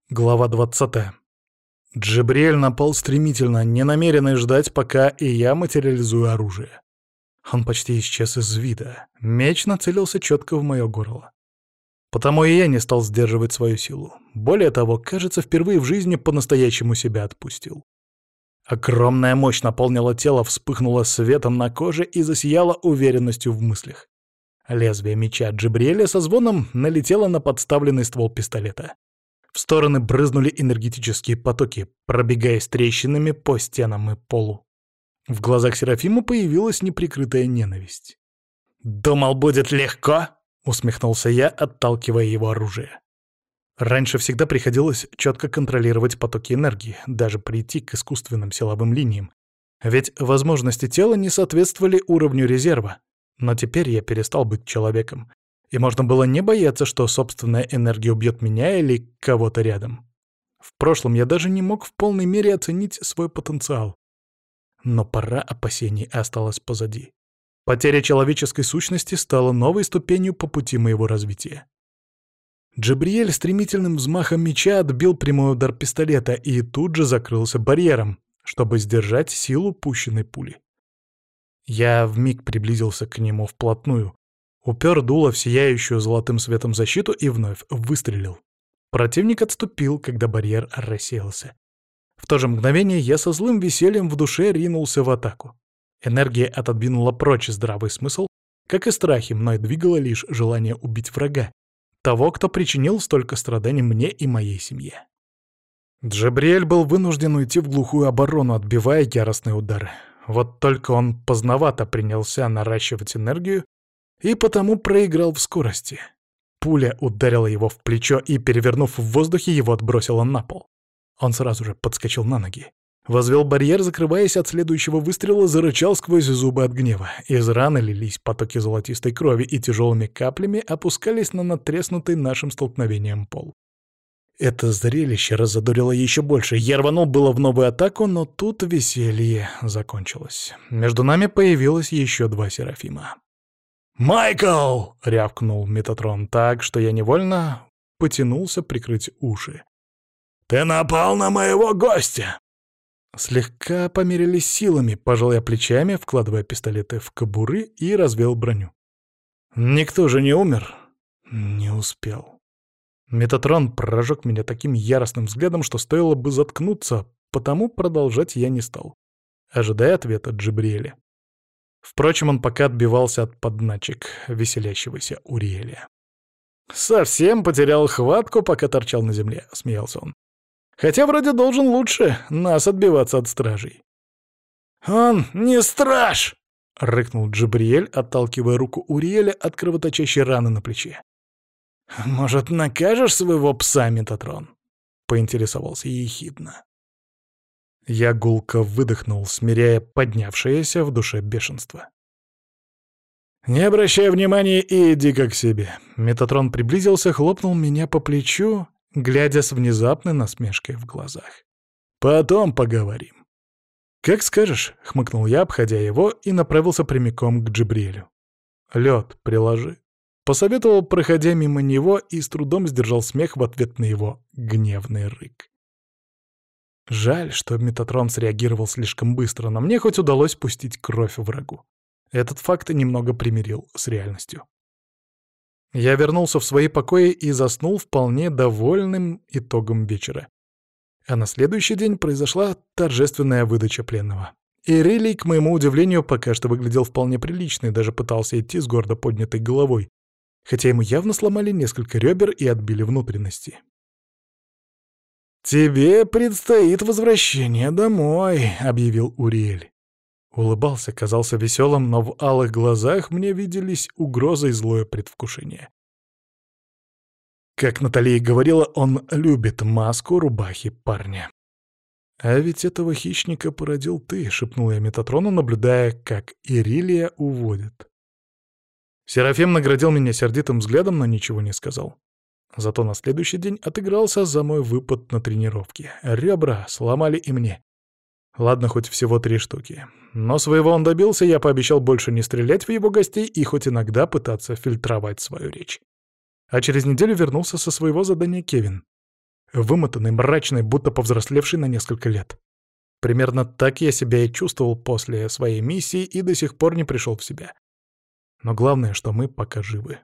Глава 20. Джабриэль напал стремительно, не намеренный ждать, пока и я материализую оружие. Он почти исчез из вида. Меч нацелился четко в мое горло. Потому и я не стал сдерживать свою силу. Более того, кажется, впервые в жизни по-настоящему себя отпустил. Огромная мощь наполнила тело, вспыхнула светом на коже и засияла уверенностью в мыслях. Лезвие меча Джабриэля со звоном налетело на подставленный ствол пистолета. В стороны брызнули энергетические потоки, пробегаясь трещинами по стенам и полу. В глазах Серафима появилась неприкрытая ненависть. «Думал, будет легко?» — усмехнулся я, отталкивая его оружие. Раньше всегда приходилось четко контролировать потоки энергии, даже прийти к искусственным силовым линиям. Ведь возможности тела не соответствовали уровню резерва. Но теперь я перестал быть человеком. И можно было не бояться, что собственная энергия убьет меня или кого-то рядом. В прошлом я даже не мог в полной мере оценить свой потенциал. Но пора опасений осталась позади. Потеря человеческой сущности стала новой ступенью по пути моего развития. Джабриэль стремительным взмахом меча отбил прямой удар пистолета и тут же закрылся барьером, чтобы сдержать силу пущенной пули. Я вмиг приблизился к нему вплотную, упер дуло в сияющую золотым светом защиту и вновь выстрелил. Противник отступил, когда барьер рассеялся. В то же мгновение я со злым весельем в душе ринулся в атаку. Энергия отодвинула прочь здравый смысл, как и страхи, мной двигало лишь желание убить врага, того, кто причинил столько страданий мне и моей семье. Джабриэль был вынужден уйти в глухую оборону, отбивая яростные удары. Вот только он поздновато принялся наращивать энергию и потому проиграл в скорости. Пуля ударила его в плечо и, перевернув в воздухе, его отбросила на пол. Он сразу же подскочил на ноги. Возвел барьер, закрываясь от следующего выстрела, зарычал сквозь зубы от гнева. Из раны лились потоки золотистой крови и тяжелыми каплями опускались на надтреснутый нашим столкновением пол. Это зрелище разодорило еще больше. Я рванул было в новую атаку, но тут веселье закончилось. Между нами появилось еще два Серафима. «Майкл!» — рявкнул Метатрон так, что я невольно потянулся прикрыть уши. «Ты напал на моего гостя!» Слегка померились силами, пожал я плечами, вкладывая пистолеты в кобуры и развел броню. «Никто же не умер?» «Не успел». Метатрон прожег меня таким яростным взглядом, что стоило бы заткнуться, потому продолжать я не стал, ожидая ответа Джабриэля. Впрочем, он пока отбивался от подначек веселящегося Уриэля. «Совсем потерял хватку, пока торчал на земле», — смеялся он. «Хотя вроде должен лучше нас отбиваться от стражей». «Он не страж!» — рыкнул Джабриэль, отталкивая руку Уриэля от кровоточащей раны на плече. «Может, накажешь своего пса, Метатрон?» — поинтересовался ехидно. Я гулко выдохнул, смиряя поднявшееся в душе бешенство. «Не обращай внимания и иди-ка к себе». Метатрон приблизился, хлопнул меня по плечу, глядя с внезапной насмешкой в глазах. «Потом поговорим». «Как скажешь», — хмыкнул я, обходя его, и направился прямиком к Джабриэлю. «Лед приложи». Посоветовал, проходя мимо него, и с трудом сдержал смех в ответ на его гневный рык. Жаль, что Метатрон среагировал слишком быстро, но мне хоть удалось пустить кровь врагу. Этот факт немного примирил с реальностью. Я вернулся в свои покои и заснул вполне довольным итогом вечера. А на следующий день произошла торжественная выдача пленного. Ирилий, к моему удивлению, пока что выглядел вполне прилично и даже пытался идти с гордо поднятой головой, хотя ему явно сломали несколько ребер и отбили внутренности. «Тебе предстоит возвращение домой», — объявил Уриэль. Улыбался, казался веселым, но в алых глазах мне виделись угроза и злое предвкушение. Как Наталья говорила, он любит маску рубахи парня. «А ведь этого хищника породил ты», — шепнул я Метатрону, наблюдая, как Ирилия уводит. Серафим наградил меня сердитым взглядом, но ничего не сказал. Зато на следующий день отыгрался за мой выпад на тренировке. Ребра сломали и мне. Ладно, хоть всего 3 штуки. Но своего он добился, я пообещал больше не стрелять в его гостей и хоть иногда пытаться фильтровать свою речь. А через неделю вернулся со своего задания Кевин. вымотанный, мрачный, будто повзрослевший на несколько лет. Примерно так я себя и чувствовал после своей миссии и до сих пор не пришел в себя. Но главное, что мы пока живы.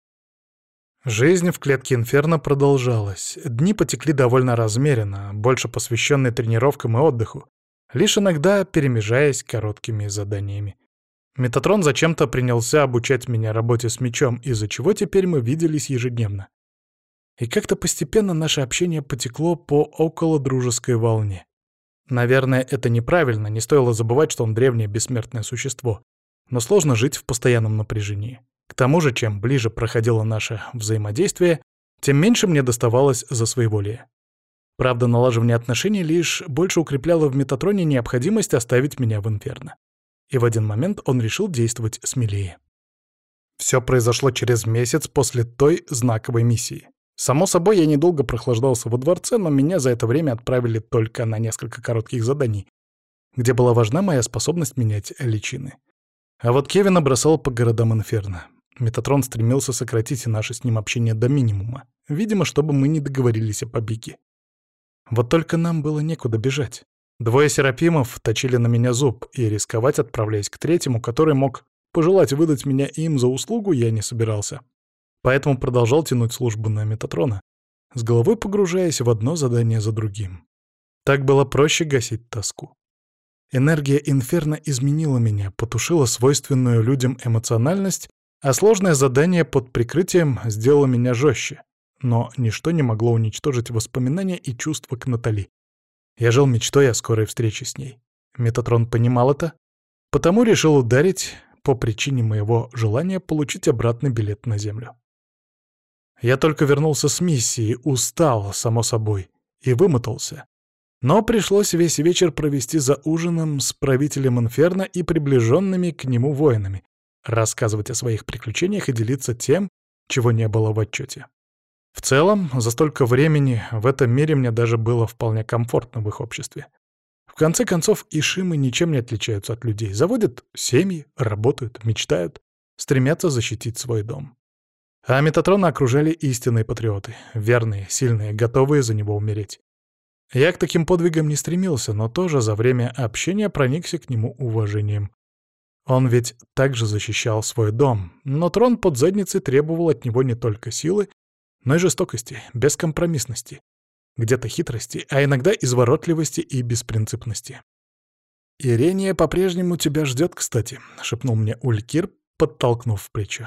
Жизнь в клетке Инферно продолжалась. Дни потекли довольно размеренно, больше посвященные тренировкам и отдыху, лишь иногда перемежаясь короткими заданиями. Метатрон зачем-то принялся обучать меня работе с мечом, из-за чего теперь мы виделись ежедневно. И как-то постепенно наше общение потекло по около дружеской волне. Наверное, это неправильно, не стоило забывать, что он древнее бессмертное существо. Но сложно жить в постоянном напряжении. К тому же, чем ближе проходило наше взаимодействие, тем меньше мне доставалось за своеволие. Правда, налаживание отношений лишь больше укрепляло в Метатроне необходимость оставить меня в Инферно. И в один момент он решил действовать смелее. Все произошло через месяц после той знаковой миссии. Само собой, я недолго прохлаждался во дворце, но меня за это время отправили только на несколько коротких заданий, где была важна моя способность менять личины. А вот Кевина бросал по городам Инферно. Метатрон стремился сократить наше с ним общение до минимума, видимо, чтобы мы не договорились о побеге. Вот только нам было некуда бежать. Двое Серапимов точили на меня зуб, и рисковать, отправляясь к третьему, который мог пожелать выдать меня им за услугу, я не собирался. Поэтому продолжал тянуть службу на Метатрона, с головой погружаясь в одно задание за другим. Так было проще гасить тоску. Энергия Инферно изменила меня, потушила свойственную людям эмоциональность, а сложное задание под прикрытием сделало меня жестче. Но ничто не могло уничтожить воспоминания и чувства к Натали. Я жил мечтой о скорой встрече с ней. Метатрон понимал это, потому решил ударить по причине моего желания получить обратный билет на Землю. Я только вернулся с миссии, устал, само собой, и вымотался. Но пришлось весь вечер провести за ужином с правителем Инферно и приближенными к нему воинами, рассказывать о своих приключениях и делиться тем, чего не было в отчете. В целом, за столько времени в этом мире мне даже было вполне комфортно в их обществе. В конце концов, ишимы ничем не отличаются от людей. Заводят семьи, работают, мечтают, стремятся защитить свой дом. А Метатрона окружали истинные патриоты, верные, сильные, готовые за него умереть. Я к таким подвигам не стремился, но тоже за время общения проникся к нему уважением. Он ведь также защищал свой дом, но трон под задницей требовал от него не только силы, но и жестокости, бескомпромиссности, где-то хитрости, а иногда изворотливости и беспринципности. «Ирения по-прежнему тебя ждет, кстати», — шепнул мне Улькир, подтолкнув в плечо.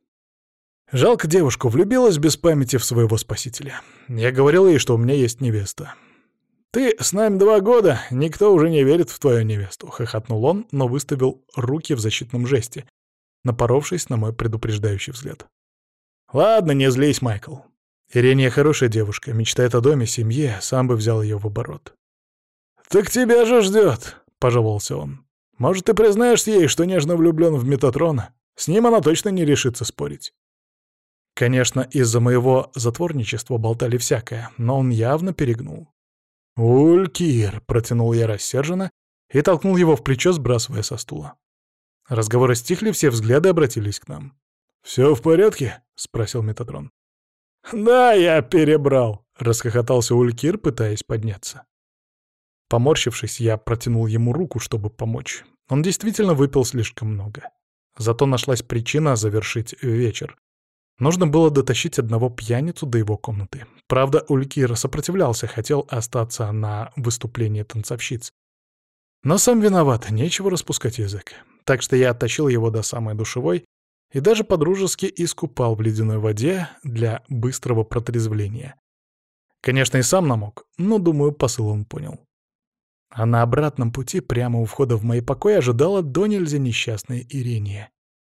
«Жалко девушку, влюбилась без памяти в своего спасителя. Я говорил ей, что у меня есть невеста». «Ты с нами 2 года, никто уже не верит в твою невесту», — хохотнул он, но выставил руки в защитном жесте, напоровшись на мой предупреждающий взгляд. «Ладно, не злись, Майкл. Ирения хорошая девушка, мечтает о доме, семье, сам бы взял ее в оборот». «Так тебя же ждет», — пожаловался он. «Может, ты признаешься ей, что нежно влюблен в Метатрона? С ним она точно не решится спорить». Конечно, из-за моего затворничества болтали всякое, но он явно перегнул. «Улькир!» — протянул я рассерженно и толкнул его в плечо, сбрасывая со стула. Разговоры стихли, все взгляды обратились к нам. «Все в порядке?» — спросил Метатрон. «Да, я перебрал!» — расхохотался Улькир, пытаясь подняться. Поморщившись, я протянул ему руку, чтобы помочь. Он действительно выпил слишком много. Зато нашлась причина завершить вечер. Нужно было дотащить одного пьяницу до его комнаты. Правда, Улькир сопротивлялся, хотел остаться на выступлении танцовщиц. Но сам виноват, нечего распускать язык. Так что я оттащил его до самой душевой и даже по-дружески искупал в ледяной воде для быстрого протрезвления. Конечно, и сам намок, но, думаю, посыл он понял. А на обратном пути, прямо у входа в мои покои, ожидала до нельзя несчастная Ирения.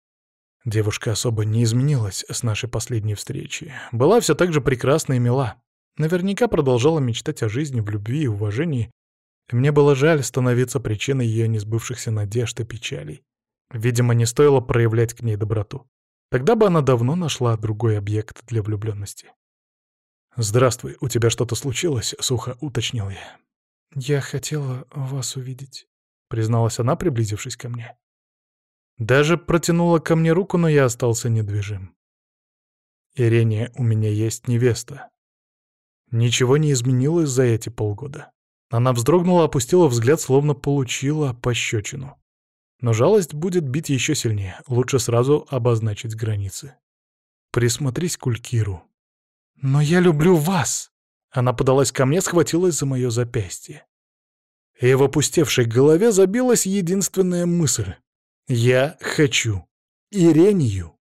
Девушка особо не изменилась с нашей последней встречи. Была все так же прекрасна и мила. Наверняка продолжала мечтать о жизни в любви и уважении. И мне было жаль становиться причиной ее несбывшихся надежд и печалей. Видимо, не стоило проявлять к ней доброту. Тогда бы она давно нашла другой объект для влюбленности. «Здравствуй, у тебя что-то случилось?» — сухо уточнил я. «Я хотела вас увидеть», — призналась она, приблизившись ко мне. Даже протянула ко мне руку, но я остался недвижим. «Ирения, у меня есть невеста». Ничего не изменилось за эти полгода. Она вздрогнула, опустила взгляд, словно получила пощечину. Но жалость будет бить еще сильнее. Лучше сразу обозначить границы. Присмотрись к Улькиру. «Но я люблю вас!» Она подалась ко мне, схватилась за мое запястье. И в опустевшей голове забилась единственная мысль. «Я хочу Ирению!»